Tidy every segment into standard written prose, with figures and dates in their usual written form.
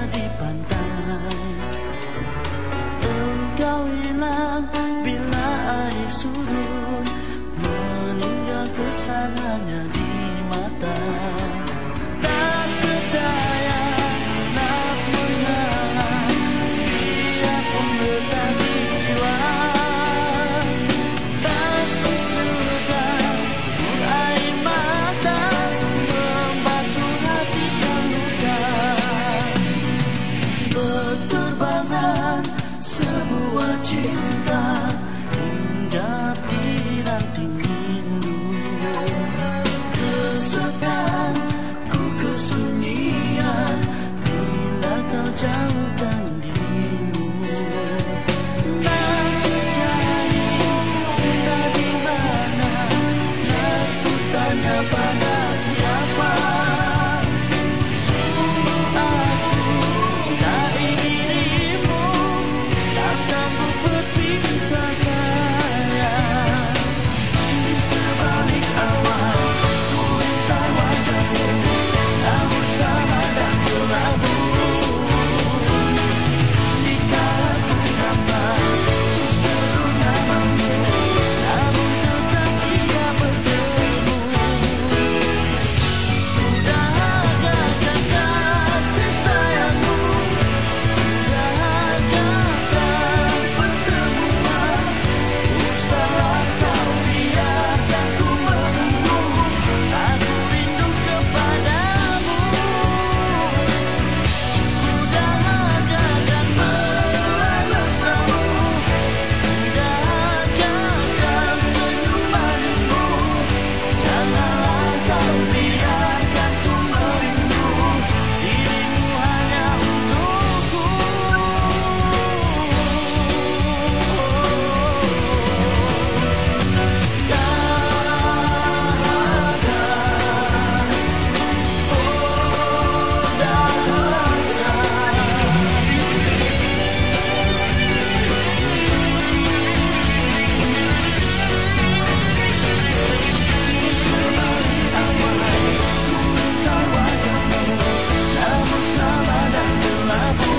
di pantai. Engkau hilang bila air surut, meninggal kesannya di mata. Tak berdaya nak menghalang, biar pun bertani jiwa. Tapi sudah berair mata, membasuh hati yang luka. Berterbangan sebuah cinta hingga piranting rindu. Kesepian ku kesunyian bila kau jauhkan dirimu. Nak ku cari entah di mana, nak ku tanya pada siapa. Sungguh aku cintai dirimu, tak sanggup berpisah sayang. Di sebalik awan ku intai wajahmu, namun sama dan kelabu. Dikala ku nampak, ku seru namamu, namun tetap tidak bertemu. Ku dahagakan kasih sayangmu, ku dahagakan pertemuan. Usahlah kau biarkan ku menunggu, aku rindu kepadamu. Ku dahagakan belai bersamamu, ku dahagakan senyum manismu. Janganlah kau biarkan ku merindu, dirimu hanya untukku. Namun sama dan kelabu.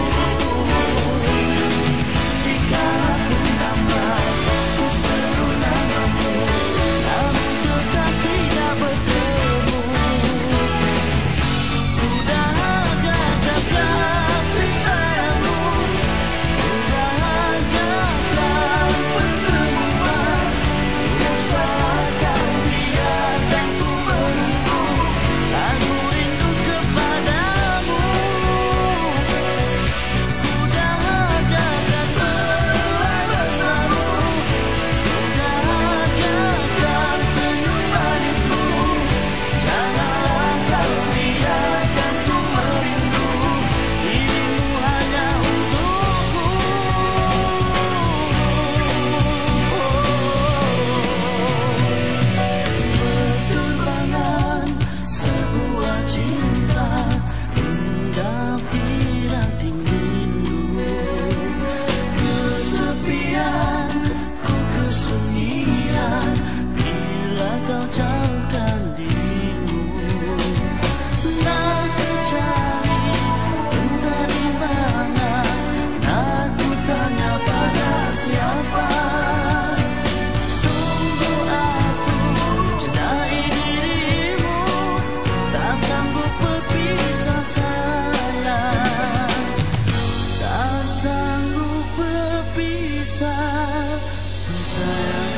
Dikala ku nampak, ku seru namamu, namun tetap tidak bertemu. Ku dahagakan kasih sayangmu, ku dahagakan pertemuan. Usahlah kau biarkan ku menunggu, aku rindu kepadamu. Ku dahagakan belai bersamamu, ku dahagakan senyum manismu. Janganlah kau biarkan ku merindu, dirimu hanya untukku. Berterbangan sebuah cinta hingga piranting rindu. Kesepian ku kesunyian bila kau jauhkan dirimu. Nak ku cari entah di mana, nak ku tanya pada siapa. Sungguh aku cintai dirimu, tak sanggup berpisah sayang. Tak sanggup berpisah sayang.